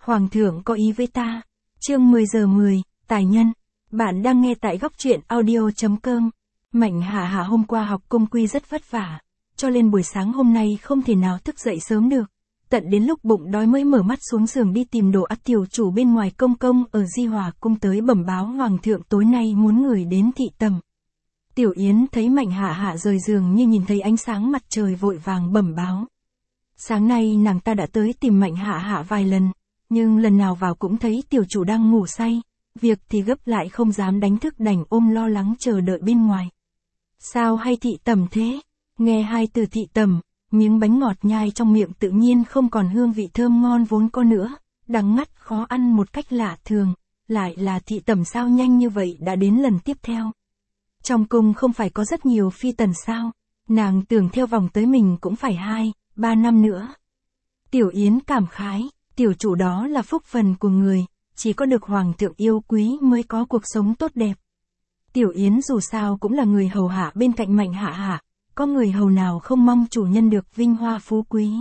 Hoàng thượng có ý với ta. Chương 10 giờ 10, tài nhân. Bạn đang nghe tại góc truyện audio.com. Mạnh Hạ Hạ hôm qua học cung quy rất vất vả, cho nên buổi sáng hôm nay không thể nào thức dậy sớm được. Tận đến lúc bụng đói mới mở mắt xuống giường đi tìm đồ ăn. Tiểu chủ bên ngoài công công ở Di Hòa cung tới bẩm báo hoàng thượng tối nay muốn người đến thị tầm. Tiểu Yến thấy Mạnh Hạ Hạ rời giường như nhìn thấy ánh sáng mặt trời vội vàng bẩm báo. Sáng nay nàng ta đã tới tìm Mạnh Hạ Hạ vài lần, nhưng lần nào vào cũng thấy tiểu chủ đang ngủ say, việc thì gấp lại không dám đánh thức đành ôm lo lắng chờ đợi bên ngoài. Sao hay thị tầm thế? Nghe hai từ thị tầm, miếng bánh ngọt nhai trong miệng tự nhiên không còn hương vị thơm ngon vốn có nữa, đắng ngắt khó ăn một cách lạ thường, lại là thị tầm sao nhanh như vậy đã đến lần tiếp theo. Trong cung không phải có rất nhiều phi tần sao, nàng tưởng theo vòng tới mình cũng phải 2-3 năm nữa. Tiểu Yến cảm khái, tiểu chủ đó là phúc phần của người, chỉ có được hoàng thượng yêu quý mới có cuộc sống tốt đẹp. Tiểu Yến dù sao cũng là người hầu hạ bên cạnh Mạnh Hạ Hạ, có người hầu nào không mong chủ nhân được vinh hoa phú quý.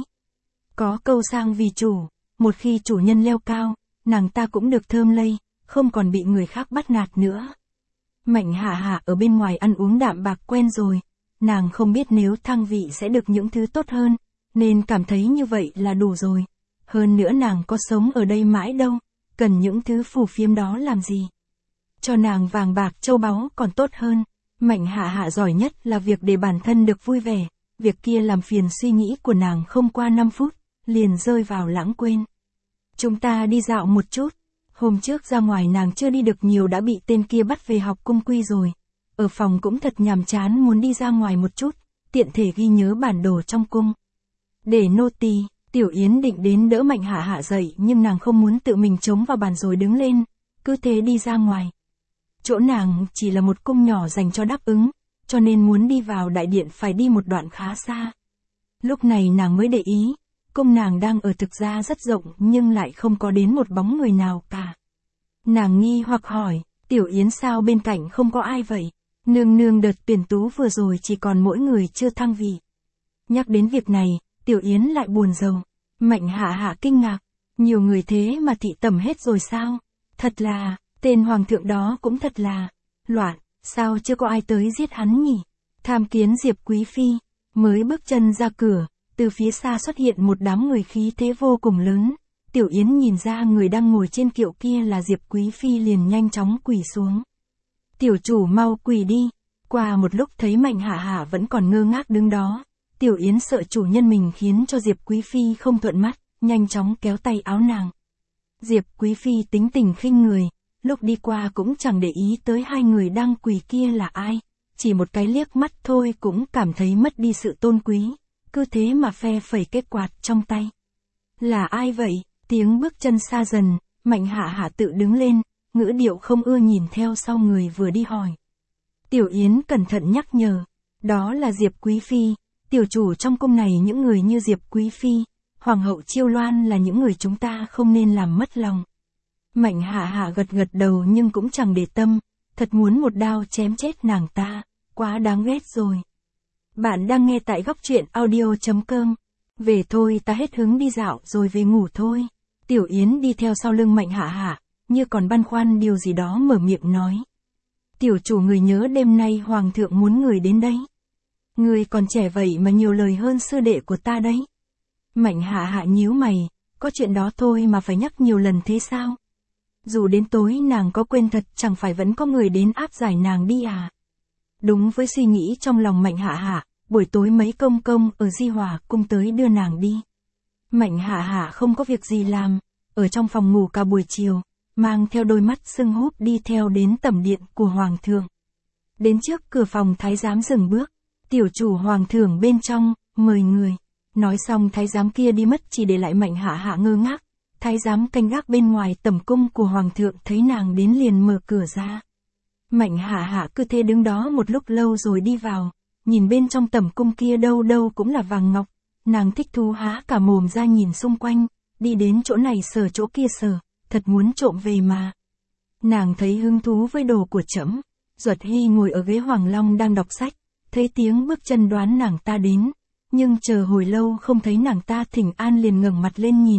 Có câu sang vì chủ, một khi chủ nhân leo cao, nàng ta cũng được thơm lây, không còn bị người khác bắt nạt nữa. Mạnh Hạ Hạ ở bên ngoài ăn uống đạm bạc quen rồi, nàng không biết nếu thăng vị sẽ được những thứ tốt hơn, nên cảm thấy như vậy là đủ rồi. Hơn nữa nàng có sống ở đây mãi đâu, cần những thứ phù phiếm đó làm gì. Cho nàng vàng bạc châu báu còn tốt hơn. Mạnh Hạ Hạ giỏi nhất là việc để bản thân được vui vẻ, việc kia làm phiền suy nghĩ của nàng không qua 5 phút, liền rơi vào lãng quên. Chúng ta đi dạo một chút. Hôm trước ra ngoài nàng chưa đi được nhiều đã bị tên kia bắt về học cung quy rồi. Ở phòng cũng thật nhàm chán muốn đi ra ngoài một chút, tiện thể ghi nhớ bản đồ trong cung. Để nô tỳ. Tiểu Yến định đến đỡ Mạnh Hạ Hạ dậy nhưng nàng không muốn tự mình chống vào bàn rồi đứng lên, cứ thế đi ra ngoài. Chỗ nàng chỉ là một cung nhỏ dành cho đáp ứng, cho nên muốn đi vào đại điện phải đi một đoạn khá xa. Lúc này nàng mới để ý, cung nàng đang ở thực ra rất rộng nhưng lại không có đến một bóng người nào cả. Nàng nghi hoặc hỏi, Tiểu Yến sao bên cạnh không có ai vậy? Nương nương đợt tuyển tú vừa rồi chỉ còn mỗi người chưa thăng vị. Nhắc đến việc này, Tiểu Yến lại buồn rầu. Mạnh Hạ Hạ kinh ngạc, nhiều người thế mà thị tầm hết rồi sao? Thật là, tên hoàng thượng đó cũng thật là loạn, sao chưa có ai tới giết hắn nhỉ? Tham kiến Diệp Quý Phi, mới bước chân ra cửa, từ phía xa xuất hiện một đám người khí thế vô cùng lớn. Tiểu Yến nhìn ra người đang ngồi trên kiệu kia là Diệp Quý Phi liền nhanh chóng quỳ xuống. Tiểu chủ mau quỳ đi. Qua một lúc thấy Mạnh Hạ Hạ vẫn còn ngơ ngác đứng đó. Tiểu Yến sợ chủ nhân mình khiến cho Diệp Quý Phi không thuận mắt, nhanh chóng kéo tay áo nàng. Diệp Quý Phi tính tình khinh người, lúc đi qua cũng chẳng để ý tới hai người đang quỳ kia là ai, chỉ một cái liếc mắt thôi cũng cảm thấy mất đi sự tôn quý, cứ thế mà phe phẩy cái quạt trong tay. Là ai vậy? Tiếng bước chân xa dần, Mạnh Hạ Hạ tự đứng lên, ngữ điệu không ưa nhìn theo sau người vừa đi hỏi. Tiểu Yến cẩn thận nhắc nhở, đó là Diệp Quý Phi. Tiểu chủ trong cung này những người như Diệp Quý Phi, Hoàng hậu Chiêu Loan là những người chúng ta không nên làm mất lòng. Mạnh Hạ Hạ gật gật đầu nhưng cũng chẳng để tâm, thật muốn một đao chém chết nàng ta, quá đáng ghét rồi. Bạn đang nghe tại góc truyện audio.com. Về thôi, ta hết hứng đi dạo rồi về ngủ thôi. Tiểu Yến đi theo sau lưng Mạnh Hạ Hạ, như còn băn khoăn điều gì đó mở miệng nói. Tiểu chủ người nhớ đêm nay hoàng thượng muốn người đến đấy. Người còn trẻ vậy mà nhiều lời hơn sư đệ của ta đấy. Mạnh Hạ Hạ nhíu mày, có chuyện đó thôi mà phải nhắc nhiều lần thế sao? Dù đến tối nàng có quên thật chẳng phải vẫn có người đến áp giải nàng đi à? Đúng với suy nghĩ trong lòng Mạnh Hạ Hạ, buổi tối mấy công công ở Di Hòa cung tới đưa nàng đi. Mạnh Hạ Hạ không có việc gì làm, ở trong phòng ngủ cả buổi chiều, mang theo đôi mắt sưng húp đi theo đến tẩm điện của hoàng thượng. Đến trước cửa phòng thái giám dừng bước. Tiểu chủ hoàng thượng bên trong, mời người. Nói xong thái giám kia đi mất chỉ để lại Mạnh Hạ Hạ ngơ ngác. Thái giám canh gác bên ngoài tẩm cung của hoàng thượng thấy nàng đến liền mở cửa ra. Mạnh Hạ Hạ cứ thế đứng đó một lúc lâu rồi đi vào, nhìn bên trong tẩm cung kia đâu đâu cũng là vàng ngọc. Nàng thích thú há cả mồm ra nhìn xung quanh, đi đến chỗ này sờ chỗ kia sờ, thật muốn trộm về mà. Nàng thấy hứng thú với đồ của trẫm. Duật Hy ngồi ở ghế Hoàng Long đang đọc sách. Thấy tiếng bước chân đoán nàng ta đến, nhưng chờ hồi lâu không thấy nàng ta thỉnh an liền ngẩng mặt lên nhìn,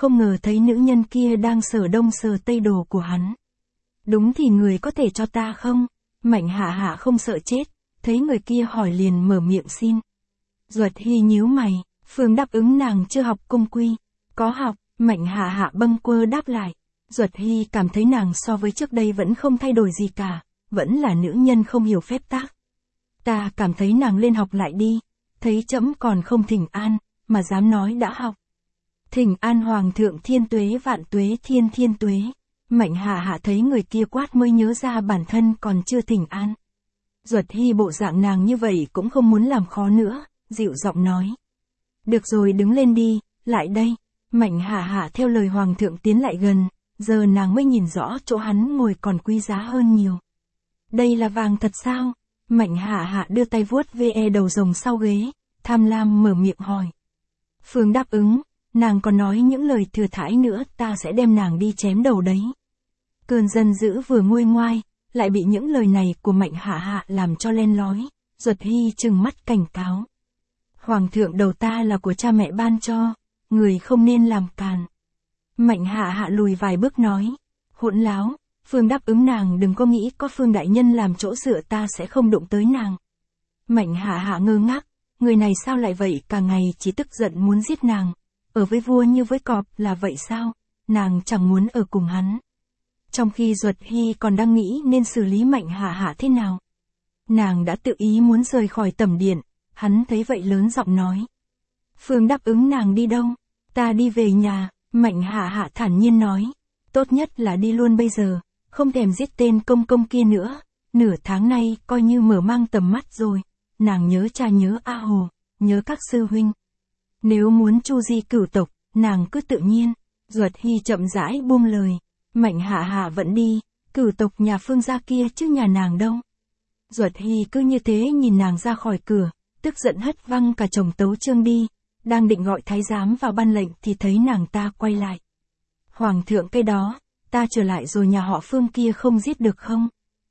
không ngờ thấy nữ nhân kia đang sờ đông sờ tây đồ của hắn. Đúng thì người có thể cho ta không? Mạnh Hạ Hạ không sợ chết, thấy người kia hỏi liền mở miệng xin. Duật Hy nhíu mày, Phương đáp ứng nàng chưa học cung quy. Có học, Mạnh Hạ Hạ bâng quơ đáp lại. Duật Hy cảm thấy nàng so với trước đây vẫn không thay đổi gì cả, vẫn là nữ nhân không hiểu phép tắc. Ta cảm thấy nàng lên học lại đi, thấy trẫm còn không thỉnh an, mà dám nói đã học. Thỉnh an Hoàng thượng thiên tuế vạn tuế thiên thiên tuế. Mạnh Hạ Hạ thấy người kia quát mới nhớ ra bản thân còn chưa thỉnh an. Duật Hy bộ dạng nàng như vậy cũng không muốn làm khó nữa, dịu giọng nói. Được rồi, đứng lên đi, lại đây. Mạnh Hạ Hạ theo lời Hoàng thượng tiến lại gần, giờ nàng mới nhìn rõ chỗ hắn ngồi còn quý giá hơn nhiều. Đây là vàng thật sao? Mạnh Hạ Hạ đưa tay vuốt ve đầu rồng sau ghế, tham lam mở miệng hỏi. Phương đáp ứng, nàng còn nói những lời thừa thãi nữa, ta sẽ đem nàng đi chém đầu đấy. Cơn giận dữ vừa nguôi ngoai, lại bị những lời này của Mạnh Hạ Hạ làm cho len lói. Duật Hy trừng mắt cảnh cáo. Hoàng thượng đầu ta là của cha mẹ ban cho, người không nên làm càn. Mạnh Hạ Hạ lùi vài bước nói. Hỗn láo, Phương đáp ứng nàng đừng có nghĩ có Phương đại nhân làm chỗ dựa ta sẽ không đụng tới nàng. Mạnh Hạ Hạ ngơ ngác, người này sao lại vậy, cả ngày chỉ tức giận muốn giết nàng. Ở với vua như với cọp là vậy sao, nàng chẳng muốn ở cùng hắn. Trong khi Duật Hy còn đang nghĩ nên xử lý Mạnh Hạ Hạ thế nào. Nàng đã tự ý muốn rời khỏi tẩm điện, hắn thấy vậy lớn giọng nói. Phương đáp ứng nàng đi đâu? Ta đi về nhà, Mạnh Hạ Hạ thản nhiên nói. Tốt nhất là đi luôn bây giờ, không thèm giết tên công công kia nữa. Nửa tháng nay coi như mở mang tầm mắt rồi, nàng nhớ cha nhớ A Hồ, nhớ các sư huynh. Nếu muốn chu di cửu tộc, nàng cứ tự nhiên. Duật Hy chậm rãi buông lời. Mạnh Hạ Hạ vẫn đi, cửu tộc nhà Phương gia kia chứ nhà nàng đâu. Duật Hy cứ như thế nhìn nàng ra khỏi cửa, tức giận hất văng cả chồng tấu chương đi, đang định gọi thái giám vào ban lệnh thì thấy nàng ta quay lại. Hoàng thượng cái đó, ta trở lại rồi nhà họ Phương kia không giết được không?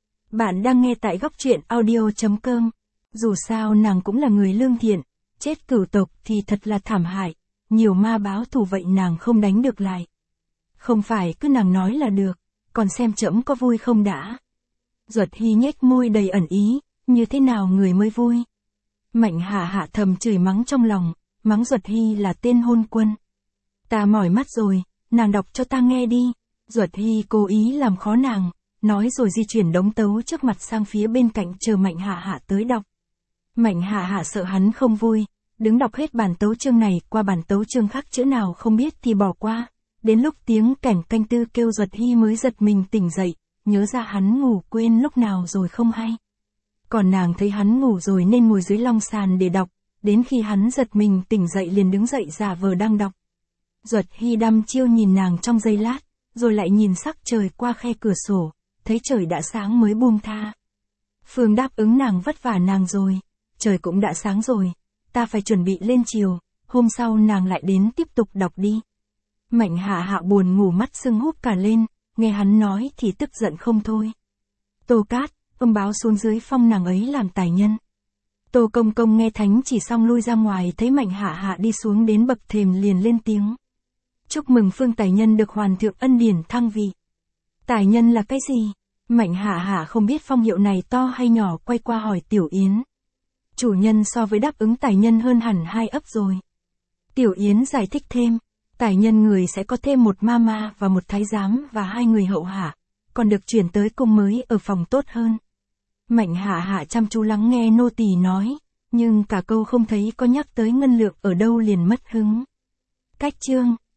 Bạn đang nghe tại góc truyện audio.com. Dù sao nàng cũng là người lương thiện, chết cửu tộc thì thật là thảm hại, nhiều ma báo thù vậy nàng không đánh được lại. Không phải cứ nàng nói là được, còn xem trẫm có vui không đã. Duật Hy nhếch môi đầy ẩn ý, như thế nào người mới vui. Mạnh Hạ Hạ thầm chửi mắng trong lòng, mắng Duật Hy là tên hôn quân. Ta mỏi mắt rồi, nàng đọc cho ta nghe đi. Duật Hy cố ý làm khó nàng, nói rồi di chuyển đống tấu trước mặt sang phía bên cạnh chờ Mạnh Hạ Hạ tới đọc. Mạnh Hạ Hạ sợ hắn không vui, đứng đọc hết bản tấu chương này qua bản tấu chương khác chữ nào không biết thì bỏ qua. Đến lúc tiếng kẻng canh tư kêu Duật Hy mới giật mình tỉnh dậy, nhớ ra hắn ngủ quên lúc nào rồi không hay. Còn nàng thấy hắn ngủ rồi nên ngồi dưới long sàn để đọc, đến khi hắn giật mình tỉnh dậy liền đứng dậy giả vờ đang đọc. Duật Hy đăm chiêu nhìn nàng trong giây lát, rồi lại nhìn sắc trời qua khe cửa sổ, thấy trời đã sáng mới buông tha. Phương đáp ứng nàng vất vả nàng rồi, trời cũng đã sáng rồi, ta phải chuẩn bị lên chiều, hôm sau nàng lại đến tiếp tục đọc đi. Mạnh Hạ Hạ buồn ngủ mắt sưng húp cả lên, nghe hắn nói thì tức giận không thôi. Tô Cát, báo xuống dưới phong nàng ấy làm tài nhân. Tô Công Công nghe thánh chỉ xong lui ra ngoài thấy Mạnh Hạ Hạ đi xuống đến bậc thềm liền lên tiếng. Chúc mừng Phương tài nhân được Hoàng thượng ân điển thăng vị. Tài nhân là cái gì? Mạnh Hạ Hạ không biết phong hiệu này to hay nhỏ, quay qua hỏi Tiểu Yến. Chủ nhân so với đáp ứng tài nhân hơn hẳn 2 ấp rồi. Tiểu Yến giải thích thêm. Tài nhân người sẽ có thêm một ma và một thái giám và 2 người hậu hạ, còn được chuyển tới cung mới ở phòng tốt hơn. Mạnh Hạ Hạ chăm chú lắng nghe nô tỳ nói, nhưng cả câu không thấy có nhắc tới ngân lượng ở đâu liền mất hứng. Cách chương